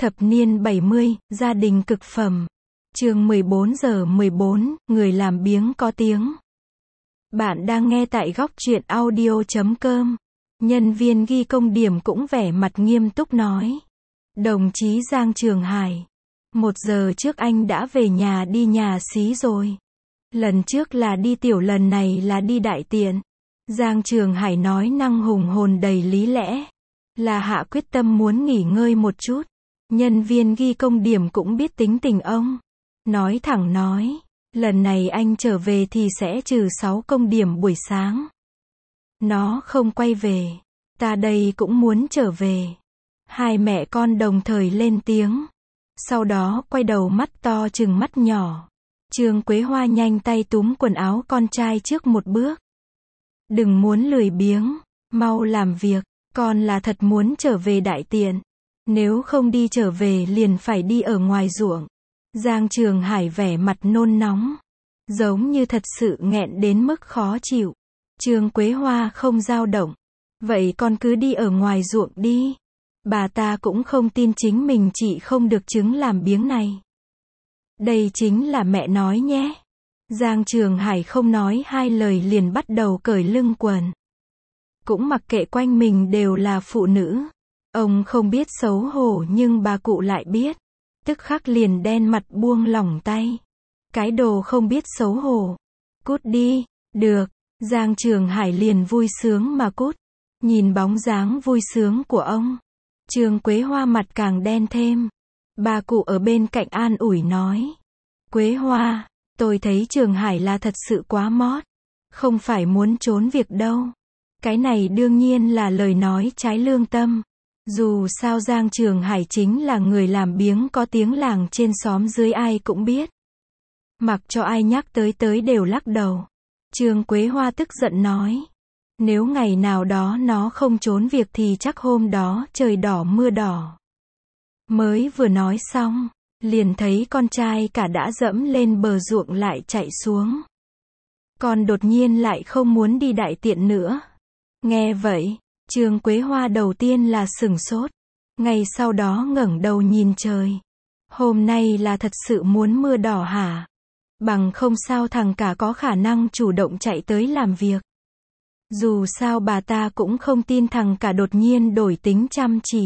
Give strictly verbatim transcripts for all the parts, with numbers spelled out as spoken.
Thập niên bảy mươi, gia đình cực phẩm. Chương mười bốn giờ mười bốn, người làm biếng có tiếng. Bạn đang nghe tại góc truyện audio chấm com. Nhân viên ghi công điểm cũng vẻ mặt nghiêm túc nói. Đồng chí Giang Trường Hải. Một giờ trước anh đã về nhà đi nhà xí rồi. Lần trước là đi tiểu, lần này là đi đại tiện. Giang Trường Hải nói năng hùng hồn đầy lý lẽ. Là hạ quyết tâm muốn nghỉ ngơi một chút. Nhân viên ghi công điểm cũng biết tính tình ông. Nói thẳng nói, lần này anh trở về thì sẽ trừ sáu công điểm buổi sáng. Nó không quay về. Ta đây cũng muốn trở về. Hai mẹ con đồng thời lên tiếng. Sau đó quay đầu mắt to trừng mắt nhỏ. Trương Quế Hoa nhanh tay túm quần áo con trai trước một bước. Đừng muốn lười biếng, mau làm việc, con là thật muốn trở về đại tiện. Nếu không đi trở về liền phải đi ở ngoài ruộng. Giang Trường Hải vẻ mặt nôn nóng. Giống như thật sự nghẹn đến mức khó chịu. Trương Quế Hoa không dao động. Vậy con cứ đi ở ngoài ruộng đi. Bà ta cũng không tin chính mình chị không được chứng làm biếng này. Đây chính là mẹ nói nhé. Giang Trường Hải không nói hai lời liền bắt đầu cởi lưng quần. Cũng mặc kệ quanh mình đều là phụ nữ. Ông không biết xấu hổ nhưng bà cụ lại biết. Tức khắc liền đen mặt buông lỏng tay. Cái đồ không biết xấu hổ. Cút đi. Được. Giang Trường Hải liền vui sướng mà cút. Nhìn bóng dáng vui sướng của ông. Trương Quế Hoa mặt càng đen thêm. Bà cụ ở bên cạnh an ủi nói. Quế Hoa, tôi thấy Trường Hải là thật sự quá mót. Không phải muốn trốn việc đâu. Cái này đương nhiên là lời nói trái lương tâm. Dù sao Giang Trường Hải chính là người làm biếng có tiếng làng trên xóm dưới ai cũng biết. Mặc cho ai nhắc tới tới đều lắc đầu. Trương Quế Hoa tức giận nói. Nếu ngày nào đó nó không trốn việc thì chắc hôm đó trời đỏ mưa đỏ. Mới vừa nói xong, liền thấy con trai cả đã dẫm lên bờ ruộng lại chạy xuống. Con đột nhiên lại không muốn đi đại tiện nữa. Nghe vậy, Trương Quế Hoa đầu tiên là sửng sốt. Ngay sau đó ngẩng đầu nhìn trời. Hôm nay là thật sự muốn mưa đỏ hả? Bằng không sao thằng cả có khả năng chủ động chạy tới làm việc. Dù sao bà ta cũng không tin thằng cả đột nhiên đổi tính chăm chỉ.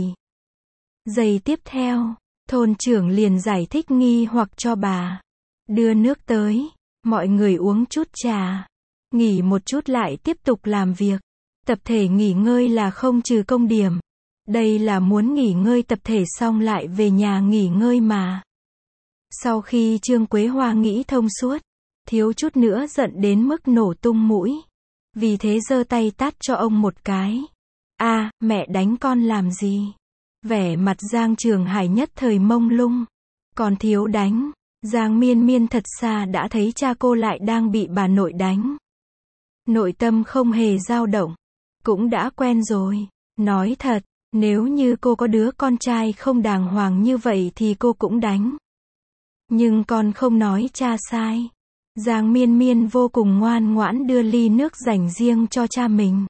Giây tiếp theo, thôn trưởng liền giải thích nghi hoặc cho bà. Đưa nước tới, mọi người uống chút trà. Nghỉ một chút lại tiếp tục làm việc. Tập thể nghỉ ngơi là không trừ công điểm. Đây là muốn nghỉ ngơi tập thể xong lại về nhà nghỉ ngơi mà. Sau khi Trương Quế Hoa nghĩ thông suốt, thiếu chút nữa giận đến mức nổ tung mũi. Vì thế giơ tay tát cho ông một cái. A, à, mẹ đánh con làm gì? Vẻ mặt Giang Trường Hải nhất thời mông lung. Còn thiếu đánh. Giang Miên Miên thật xa đã thấy cha cô lại đang bị bà nội đánh. Nội tâm không hề dao động. Cũng đã quen rồi. Nói thật, nếu như cô có đứa con trai không đàng hoàng như vậy thì cô cũng đánh. Nhưng con không nói cha sai. Giang Miên Miên vô cùng ngoan ngoãn đưa ly nước dành riêng cho cha mình.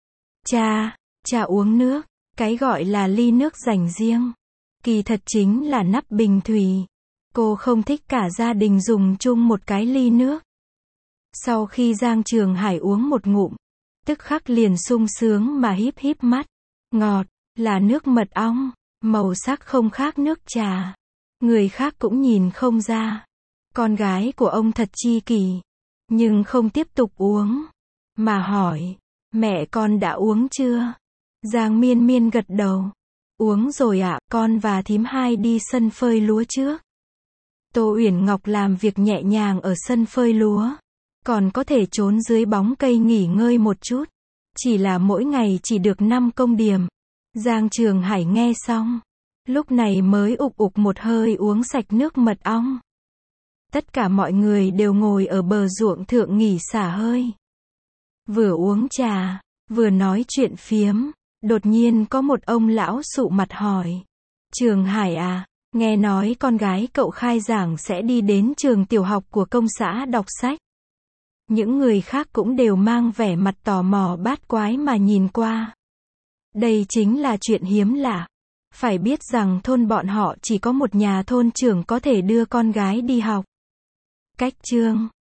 Cha, cha uống nước. Cái gọi là ly nước dành riêng. Kỳ thật chính là nắp bình thủy. Cô không thích cả gia đình dùng chung một cái ly nước. Sau khi Giang Trường Hải uống một ngụm, tức khắc liền sung sướng mà híp híp mắt. Ngọt, là nước mật ong, màu sắc không khác nước trà. Người khác cũng nhìn không ra. Con gái của ông thật chi kỷ. Nhưng không tiếp tục uống. Mà hỏi, mẹ con đã uống chưa? Giang Miên Miên gật đầu. Uống rồi ạ, à, con và thím hai đi sân phơi lúa trước. Tô Uyển Ngọc làm việc nhẹ nhàng ở sân phơi lúa. Còn có thể trốn dưới bóng cây nghỉ ngơi một chút. Chỉ là mỗi ngày chỉ được năm công điểm. Giang Trường Hải nghe xong. Lúc này mới ục ục một hơi uống sạch nước mật ong. Tất cả mọi người đều ngồi ở bờ ruộng thượng nghỉ xả hơi. Vừa uống trà, vừa nói chuyện phiếm. Đột nhiên có một ông lão sụ mặt hỏi. Trường Hải à, nghe nói con gái cậu khai giảng sẽ đi đến trường tiểu học của công xã đọc sách. Những người khác cũng đều mang vẻ mặt tò mò bát quái mà nhìn qua. Đây chính là chuyện hiếm lạ. Phải biết rằng thôn bọn họ chỉ có một nhà thôn trưởng có thể đưa con gái đi học. Cách chương